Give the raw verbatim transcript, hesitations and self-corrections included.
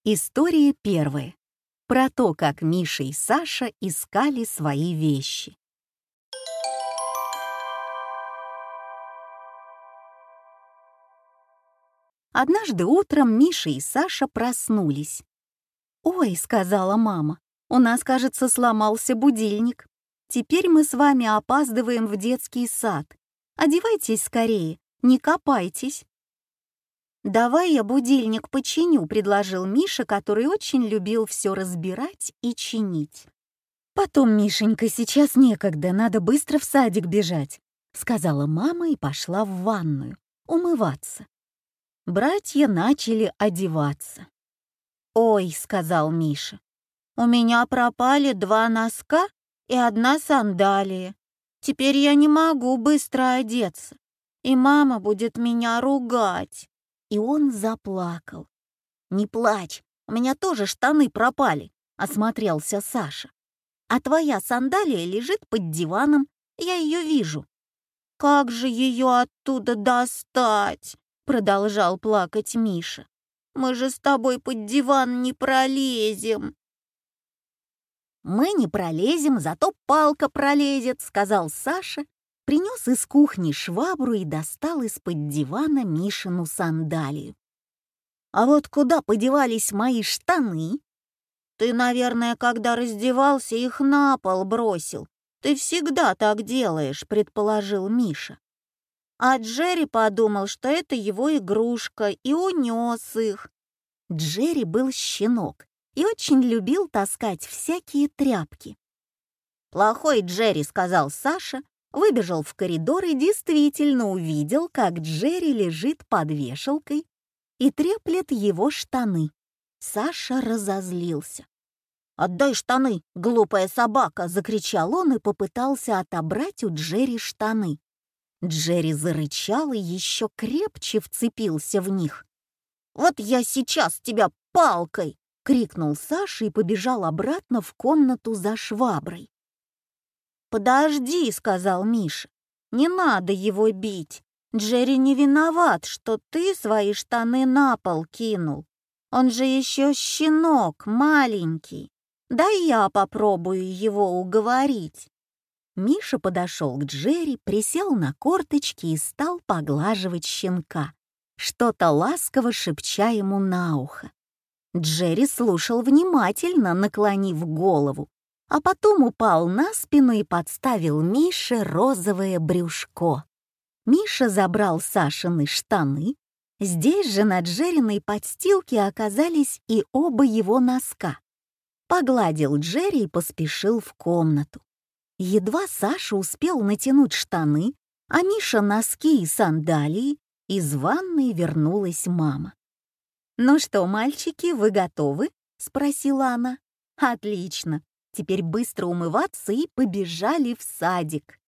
История первая. Про то, как Миша и Саша искали свои вещи. Однажды утром Миша и Саша проснулись. «Ой», — сказала мама, — «у нас, кажется, сломался будильник. Теперь мы с вами опаздываем в детский сад. Одевайтесь скорее, не копайтесь». «Давай я будильник починю», — предложил Миша, который очень любил все разбирать и чинить. «Потом, Мишенька, сейчас некогда, надо быстро в садик бежать», — сказала мама и пошла в ванную умываться. Братья начали одеваться. «Ой», — сказал Миша, — «у меня пропали два носка и одна сандалия. Теперь я не могу быстро одеться, и мама будет меня ругать». И он заплакал. «Не плачь, у меня тоже штаны пропали», — осмотрелся Саша. «А твоя сандалия лежит под диваном, я ее вижу». «Как же ее оттуда достать?» — продолжал плакать Миша. «Мы же с тобой под диван не пролезем». «Мы не пролезем, зато палка пролезет», — сказал Саша, принес из кухни швабру и достал из-под дивана Мишину сандалию. «А вот куда подевались мои штаны?» «Ты, наверное, когда раздевался, их на пол бросил. Ты всегда так делаешь», — предположил Миша. А Джерри подумал, что это его игрушка, и унес их. Джерри был щенок и очень любил таскать всякие тряпки. «Плохой Джерри», — сказал Саша, выбежал в коридор и действительно увидел, как Джерри лежит под вешалкой и треплет его штаны. Саша разозлился. «Отдай штаны, глупая собака!» — закричал он и попытался отобрать у Джерри штаны. Джерри зарычал и еще крепче вцепился в них. «Вот я сейчас тебя палкой!» — крикнул Саша и побежал обратно в комнату за шваброй. «Подожди», — сказал Миша, — «не надо его бить. Джерри не виноват, что ты свои штаны на пол кинул. Он же еще щенок, маленький. Дай я попробую его уговорить». Миша подошел к Джерри, присел на корточки и стал поглаживать щенка, что-то ласково шепча ему на ухо. Джерри слушал внимательно, наклонив голову, а потом упал на спину и подставил Мише розовое брюшко. Миша забрал Сашины штаны. Здесь же на Джерриной подстилке оказались и оба его носка. Погладил Джерри и поспешил в комнату. Едва Саша успел натянуть штаны, а Миша носки и сандалии, из ванной вернулась мама. «Ну что, мальчики, вы готовы?» — спросила она. «Отлично. Теперь быстро умываться и побежали в садик».